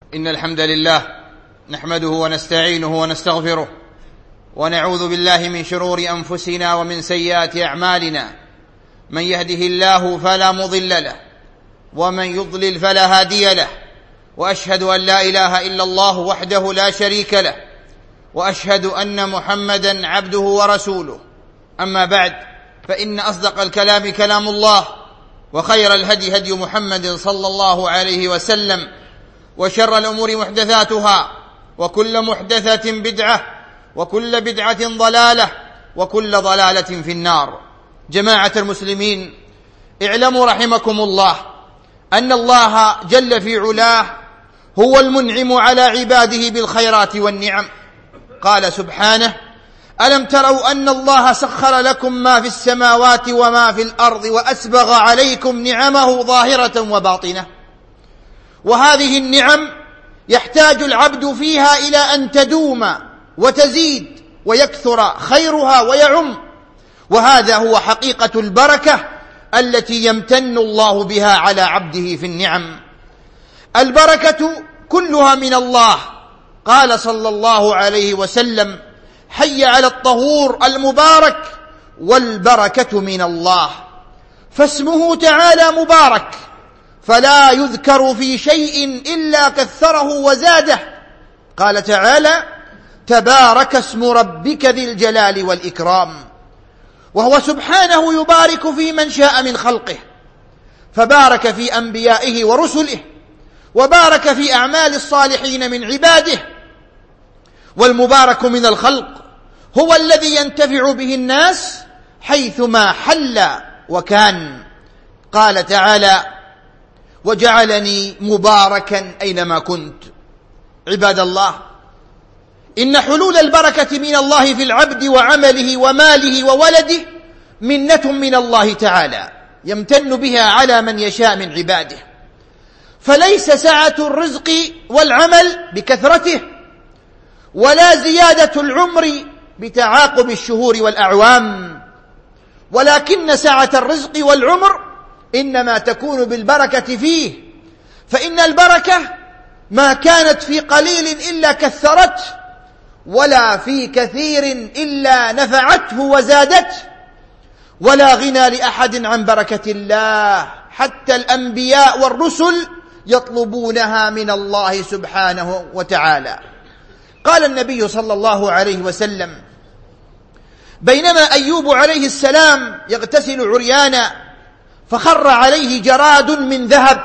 إن الحمد لله نحمده ونستعينه ونستغفره ونعوذ بالله من شرور أنفسنا ومن سيئات أعمالنا. من يهده الله فلا مضل له ومن يضلل فلا هادي له، وأشهد أن لا إله إلا الله وحده لا شريك له، وأشهد أن محمدا عبده ورسوله. أما بعد، فإن أصدق الكلام كلام الله، وخير الهدي هدي محمد صلى الله عليه وسلم، وشر الأمور محدثاتها، وكل محدثة بدعة، وكل بدعة ضلالة، وكل ضلالة في النار. جماعة المسلمين، اعلموا رحمكم الله أن الله جل في علاه هو المنعم على عباده بالخيرات والنعم. قال سبحانه: ألم تروا أن الله سخر لكم ما في السماوات وما في الأرض وأسبغ عليكم نعمه ظاهرة وباطنة. وهذه النعم يحتاج العبد فيها إلى أن تدوم وتزيد ويكثر خيرها ويعم، وهذا هو حقيقة البركة التي يمتن الله بها على عبده في النعم. البركة كلها من الله. قال صلى الله عليه وسلم: حي على الطهور المبارك والبركة من الله. فاسمه تعالى مبارك، فلا يذكر في شيء إلا كثره وزاده. قال تعالى: تبارك اسم ربك ذي الجلال والإكرام. وهو سبحانه يبارك في من شاء من خلقه، فبارك في أنبيائه ورسله، وبارك في أعمال الصالحين من عباده. والمبارك من الخلق هو الذي ينتفع به الناس حيثما حل وكان. قال تعالى: وجعلني مباركا أينما كنت. عباد الله، إن حلول البركة من الله في العبد وعمله وماله وولده منة من الله تعالى يمتن بها على من يشاء من عباده. فليس سعة الرزق والعمل بكثرته، ولا زيادة العمر بتعاقب الشهور والأعوام، ولكن سعة الرزق والعمر إنما تكون بالبركة فيه. فإن البركة ما كانت في قليل إلا كثرته، ولا في كثير إلا نفعته وزادته. ولا غنى لأحد عن بركة الله، حتى الأنبياء والرسل يطلبونها من الله سبحانه وتعالى. قال النبي صلى الله عليه وسلم: بينما أيوب عليه السلام يغتسل عريانا، فخر عليه جراد من ذهب،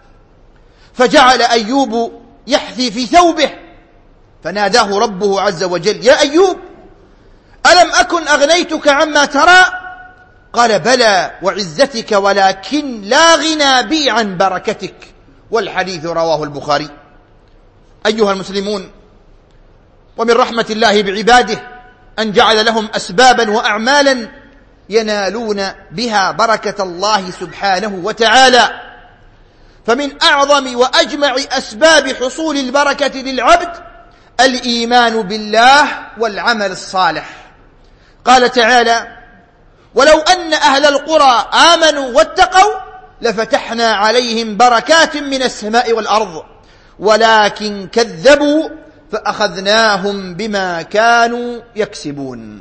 فجعل أيوب يحثي في ثوبه، فناداه ربه عز وجل: يا أيوب، ألم أكن أغنيتك عما ترى؟ قال: بلى وعزتك، ولكن لا غنى بي عن بركتك. والحديث رواه البخاري. أيها المسلمون، ومن رحمة الله بعباده أن جعل لهم أسبابا وأعمالا ينالون بها بركة الله سبحانه وتعالى. فمن أعظم وأجمع أسباب حصول البركة للعبد الإيمان بالله والعمل الصالح. قال تعالى: ولو أن أهل القرى آمنوا واتقوا لفتحنا عليهم بركات من السماء والأرض ولكن كذبوا فأخذناهم بما كانوا يكسبون.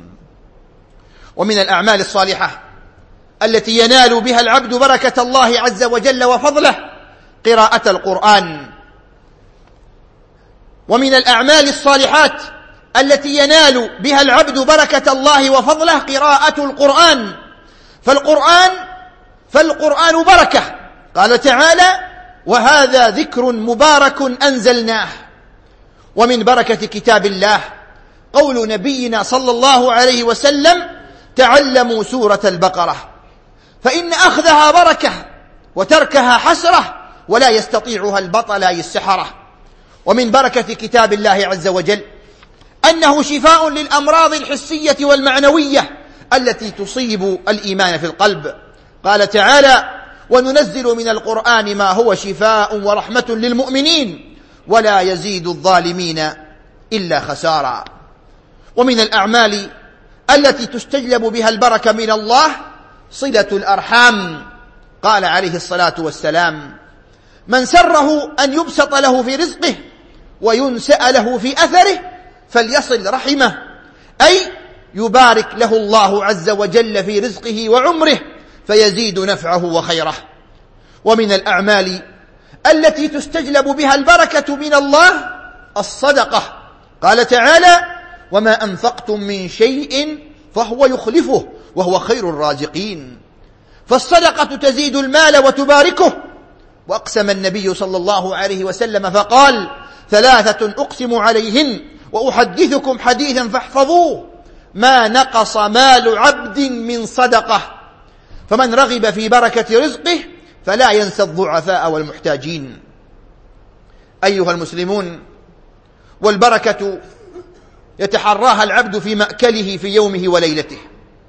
ومن الأعمال الصالحة التي ينال بها العبد بركة الله عز وجل وفضله قراءة القرآن. ومن الأعمال الصالحات التي ينال بها العبد بركة الله وفضله قراءة القرآن. فالقرآن بركة. قال تعالى: وهذا ذكر مبارك أنزلناه. ومن بركة كتاب الله قول نبينا صلى الله عليه وسلم: تعلموا سورة البقرة، فإن أخذها بركة وتركها حسرة، ولا يستطيعها البطلاء السحرة. ومن بركة كتاب الله عز وجل أنه شفاء للأمراض الحسية والمعنوية التي تصيب الإيمان في القلب. قال تعالى: وننزل من القرآن ما هو شفاء ورحمة للمؤمنين ولا يزيد الظالمين إلا خسارا. ومن الأعمال التي تستجلب بها البركة من الله صلة الأرحام. قال عليه الصلاة والسلام: من سره أن يبسط له في رزقه وينسأ له في أثره فليصل رحمه، أي يبارك له الله عز وجل في رزقه وعمره فيزيد نفعه وخيره. ومن الأعمال التي تستجلب بها البركة من الله الصدقة. قال تعالى: وما أنفقتم من شيء فهو يخلفه وهو خير الرازقين. فالصدقة تزيد المال وتباركه. وأقسم النبي صلى الله عليه وسلم فقال: ثلاثة أقسم عليهن وأحدثكم حديثا فاحفظوه: ما نقص مال عبد من صدقة. فمن رغب في بركة رزقه فلا ينسى الضعفاء والمحتاجين. أيها المسلمون، والبركة يتحراها العبد في مأكله في يومه وليلته.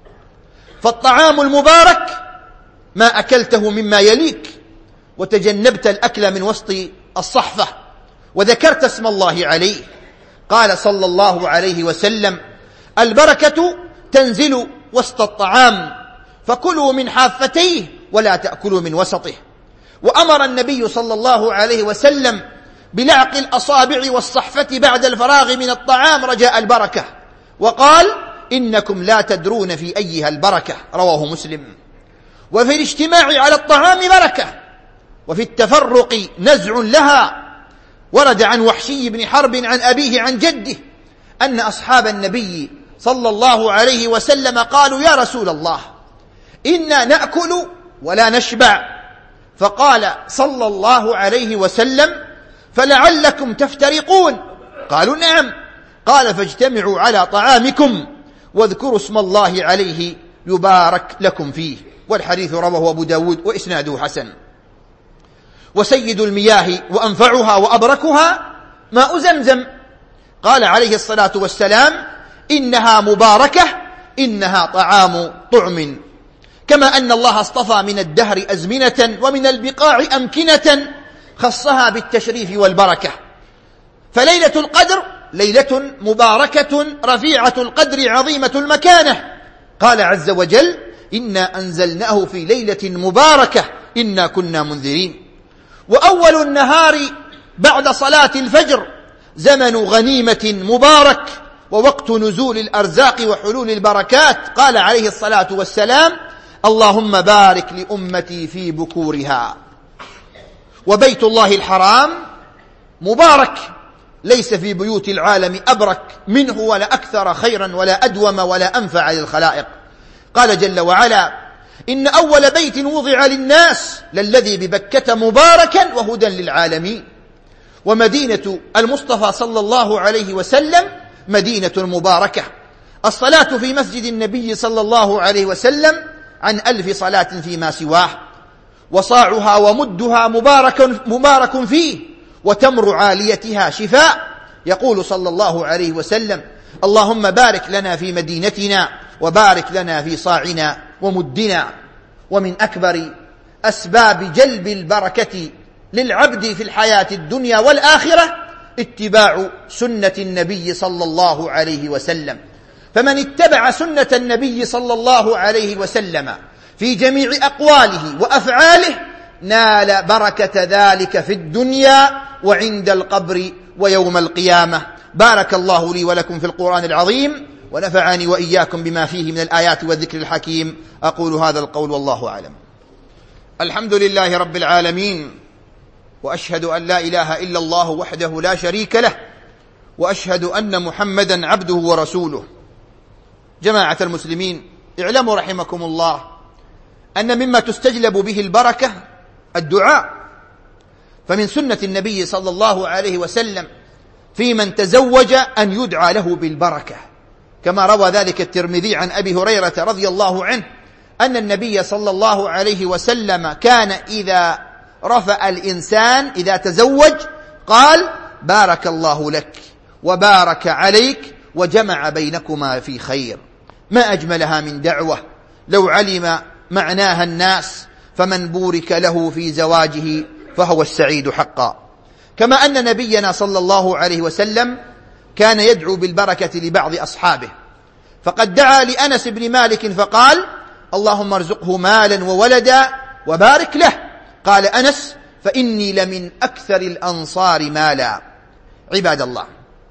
فالطعام المبارك ما أكلته مما يليك وتجنبت الأكل من وسط الصحفة وذكرت اسم الله عليه. قال صلى الله عليه وسلم: البركة تنزل وسط الطعام، فكلوا من حافتيه ولا تأكلوا من وسطه. وأمر النبي صلى الله عليه وسلم بلعق الأصابع والصحفة بعد الفراغ من الطعام رجاء البركة، وقال: إنكم لا تدرون في أيها البركة. رواه مسلم. وفي الاجتماع على الطعام بركة، وفي التفرق نزع لها. ورد عن وحشي بن حرب عن أبيه عن جده أن أصحاب النبي صلى الله عليه وسلم قالوا: يا رسول الله، إنا نأكل ولا نشبع. فقال صلى الله عليه وسلم: فلعلكم تفترقون. قالوا: نعم. قال: فاجتمعوا على طعامكم واذكروا اسم الله عليه يبارك لكم فيه. والحديث رواه أبو داود وإسناده حسن. وسيد المياه وأنفعها وأبركها ماء زمزم. قال عليه الصلاة والسلام: إنها مباركة، إنها طعام طعم. كما أن الله اصطفى من الدهر أزمنة ومن البقاع أمكنة خصها بالتشريف والبركة. فليلة القدر ليلة مباركة رفيعة القدر عظيمة المكانة. قال عز وجل: إنا أنزلناه في ليلة مباركة إنا كنا منذرين. وأول النهار بعد صلاة الفجر زمن غنيمة مبارك ووقت نزول الأرزاق وحلول البركات. قال عليه الصلاة والسلام: اللهم بارك لأمتي في بكورها. وبيت الله الحرام مبارك، ليس في بيوت العالم أبرك منه ولا أكثر خيرا ولا أدوم ولا أنفع للخلائق. قال جل وعلا: إن أول بيت وضع للناس للذي ببكة مباركا وهدى للعالمين. ومدينة المصطفى صلى الله عليه وسلم مدينة مباركة. الصلاة في مسجد النبي صلى الله عليه وسلم عن 1000 صلاة فيما سواه. وصاعها ومدها مبارك فيه، وتمر عاليتها شفاء. يقول صلى الله عليه وسلم: اللهم بارك لنا في مدينتنا وبارك لنا في صاعنا ومدنا. ومن أكبر أسباب جلب البركة للعبد في الحياة الدنيا والآخرة اتباع سنة النبي صلى الله عليه وسلم. فمن اتبع سنة النبي صلى الله عليه وسلم في جميع أقواله وأفعاله نال بركة ذلك في الدنيا وعند القبر ويوم القيامة. بارك الله لي ولكم في القرآن العظيم، ونفعني وإياكم بما فيه من الآيات والذكر الحكيم. أقول هذا القول والله أعلم. الحمد لله رب العالمين، وأشهد أن لا إله إلا الله وحده لا شريك له، وأشهد أن محمدا عبده ورسوله. جماعة المسلمين، اعلموا رحمكم الله أن مما تستجلب به البركة الدعاء. فمن سنة النبي صلى الله عليه وسلم في من تزوج أن يدعى له بالبركة، كما روى ذلك الترمذي عن أبي هريرة رضي الله عنه أن النبي صلى الله عليه وسلم كان إذا رفأ الإنسان إذا تزوج قال: بارك الله لك وبارك عليك وجمع بينكما في خير. ما أجملها من دعوة لو علم معناها الناس، فمن بورك له في زواجه فهو السعيد حقا. كما أن نبينا صلى الله عليه وسلم كان يدعو بالبركة لبعض أصحابه، فقد دعا لأنس بن مالك فقال: اللهم ارزقه مالا وولدا وبارك له. قال أنس: فإني لمن أكثر الأنصار مالا. عباد الله،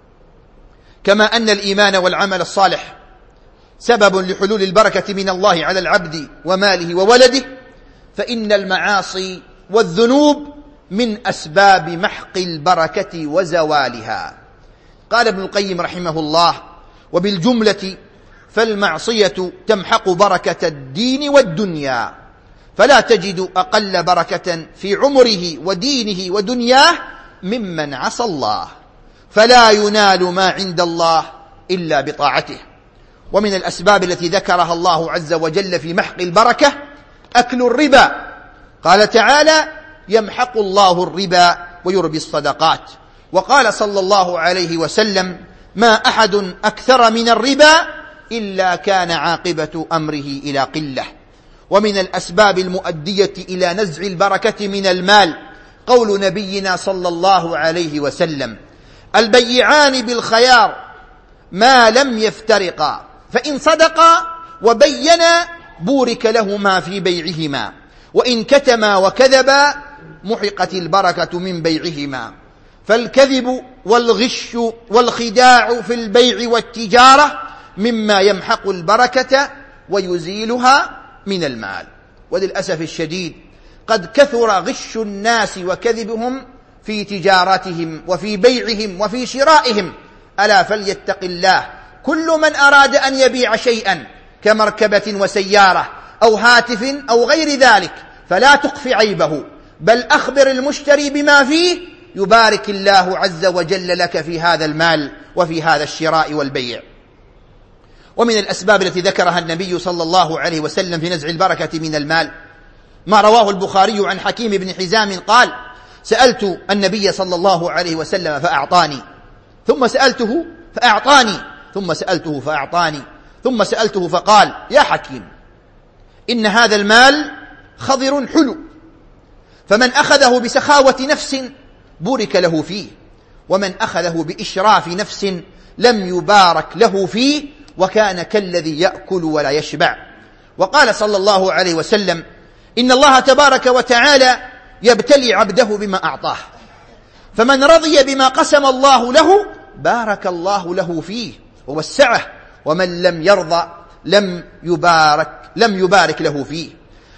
كما أن الإيمان والعمل الصالح سبب لحلول البركة من الله على العبد وماله وولده، فإن المعاصي والذنوب من أسباب محق البركة وزوالها. قال ابن القيم رحمه الله: وبالجملة فالمعصية تمحق بركة الدين والدنيا، فلا تجد أقل بركة في عمره ودينه ودنياه ممن عصى الله، فلا ينال ما عند الله إلا بطاعته. ومن الأسباب التي ذكرها الله عز وجل في محق البركة أكل الربا. قال تعالى: يمحق الله الربا ويربي الصدقات. وقال صلى الله عليه وسلم: ما أحد أكثر من الربا إلا كان عاقبة أمره إلى قلة. ومن الأسباب المؤدية إلى نزع البركة من المال قول نبينا صلى الله عليه وسلم: البيعان بالخيار ما لم يفترقا، فإن صدقا وبينا بورك لهما في بيعهما، وإن كتما وكذبا محقت البركة من بيعهما. فالكذب والغش والخداع في البيع والتجارة مما يمحق البركة ويزيلها من المال. وللأسف الشديد قد كثر غش الناس وكذبهم في تجارتهم وفي بيعهم وفي شرائهم. ألا فليتق الله كل من أراد أن يبيع شيئا كمركبة وسيارة أو هاتف أو غير ذلك، فلا تخف عيبه، بل أخبر المشتري بما فيه يبارك الله عز وجل لك في هذا المال وفي هذا الشراء والبيع. ومن الأسباب التي ذكرها النبي صلى الله عليه وسلم في نزع البركة من المال ما رواه البخاري عن حكيم بن حزام قال: سألت النبي صلى الله عليه وسلم فأعطاني، ثم سألته فأعطاني، ثم سألته فأعطاني، ثم سألته فقال: يا حكيم، إن هذا المال خضر حلو، فمن أخذه بسخاوة نفس بورك له فيه، ومن أخذه بإشراف نفس لم يبارك له فيه، وكان كالذي يأكل ولا يشبع. وقال صلى الله عليه وسلم: إن الله تبارك وتعالى يبتلي عبده بما أعطاه، فمن رضي بما قسم الله له بارك الله له فيه ووسعه، ومن لم يرضى لم يبارك له فيه.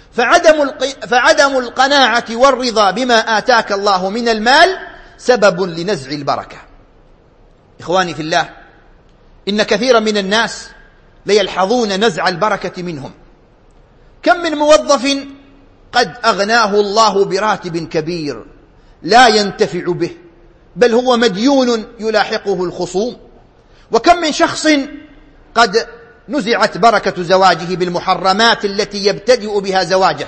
فعدم القناعة والرضا بما آتاك الله من المال سبب لنزع البركة. إخواني في الله، إن كثيرا من الناس ليلحظون نزع البركة منهم. كم من موظف قد أغناه الله براتب كبير لا ينتفع به، بل هو مديون يلاحقه الخصوم. وكم من شخص قد نزعت بركة زواجه بالمحرمات التي يبتدئ بها زواجه،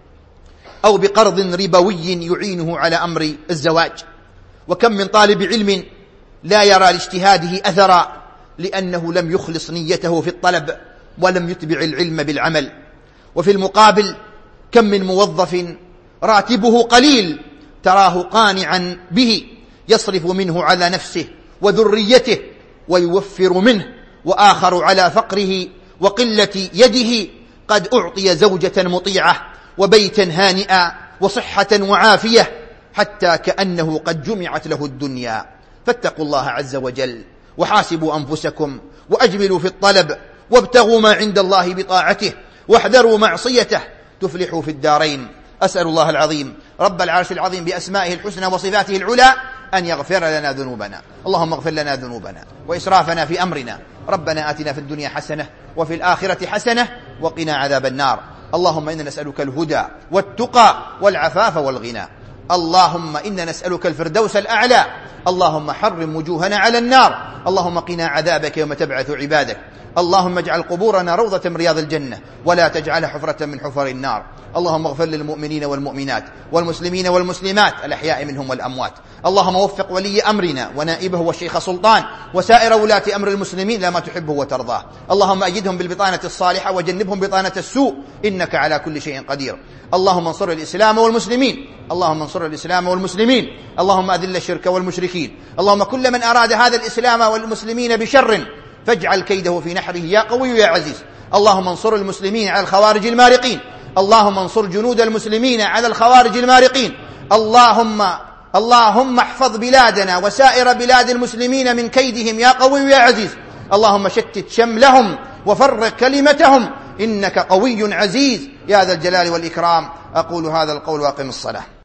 أو بقرض ربوي يعينه على أمر الزواج. وكم من طالب علم لا يرى لاجتهاده أثرا لأنه لم يخلص نيته في الطلب ولم يتبع العلم بالعمل. وفي المقابل كم من موظف راتبه قليل تراه قانعا به، يصرف منه على نفسه وذريته ويوفر منه، وآخر على فقره وقلة يده قد أعطي زوجة مطيعة وبيتا هانئا وصحة وعافية، حتى كأنه قد جمعت له الدنيا. فاتقوا الله عز وجل وحاسبوا أنفسكم وأجملوا في الطلب، وابتغوا ما عند الله بطاعته، واحذروا معصيته تفلحوا في الدارين. أسأل الله العظيم رب العرش العظيم بأسمائه الحسنى وصفاته العلى أن يغفر لنا ذنوبنا. اللهم اغفر لنا ذنوبنا وإسرافنا في أمرنا. ربنا آتنا في الدنيا حسنة وفي الآخرة حسنة وقنا عذاب النار. اللهم إنا نسألك الهدى والتقى والعفاف والغنى. اللهم إنا نسألك الفردوس الأعلى. اللهم حرم وجوهنا على النار. اللهم قنا عذابك يوم تبعث عبادك. اللهم اجعل قبورنا روضة من رياض الجنة، ولا تجعلها حفرة من حفر النار. اللهم اغفر للمؤمنين والمؤمنات والمسلمين والمسلمات الأحياء منهم والأموات. اللهم وفق ولي أمرنا ونائبه والشيخ سلطان وسائر ولاة أمر المسلمين لما تحبه وترضاه. اللهم أيدهم بالبطانة الصالحة وجنبهم بطانة السوء، إنك على كل شيء قدير. اللهم انصر الإسلام والمسلمين. اللهم انصر الإسلام والمسلمين. اللهم أذل الشرك والمشركين. اللهم كل من أراد هذا الإسلام والمسلمين بشر فاجعل كيده في نحره يا قوي يا عزيز. اللهم انصر المسلمين على الخوارج المارقين. اللهم انصر جنود المسلمين على الخوارج المارقين. اللهم احفظ بلادنا وسائر بلاد المسلمين من كيدهم يا قوي يا عزيز. اللهم شتت شملهم وفرق كلمتهم، إنك قوي عزيز يا ذا الجلال والإكرام. أقول هذا القول وأقم الصلاة.